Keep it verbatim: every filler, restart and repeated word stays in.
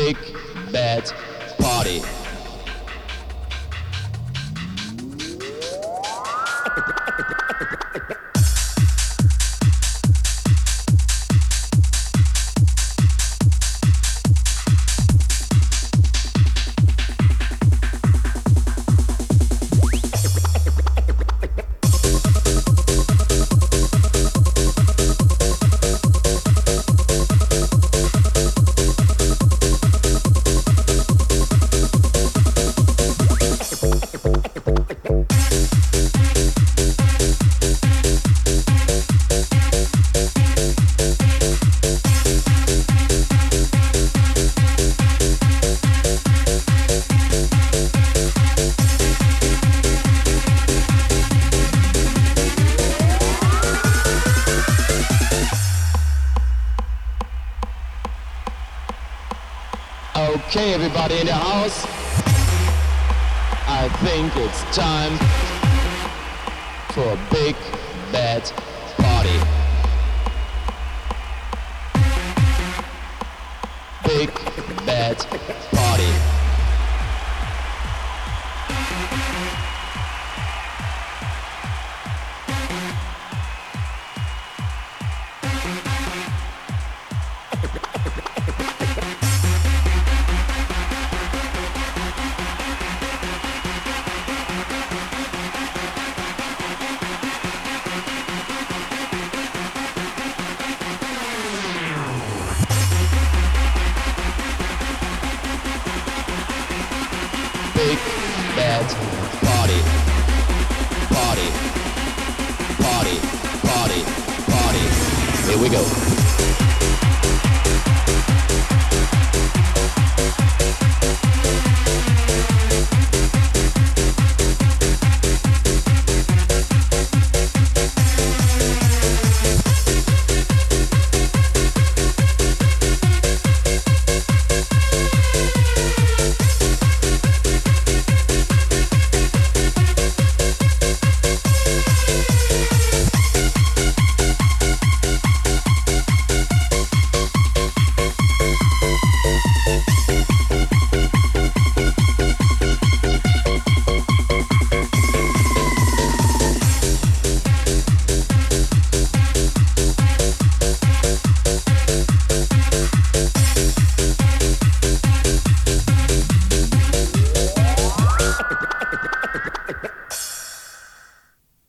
big bad party. Okay, everybody in the house, I think it's time for a big bad party. Big bad party. Big bad party. Party. Party. Party. Party. Here we go.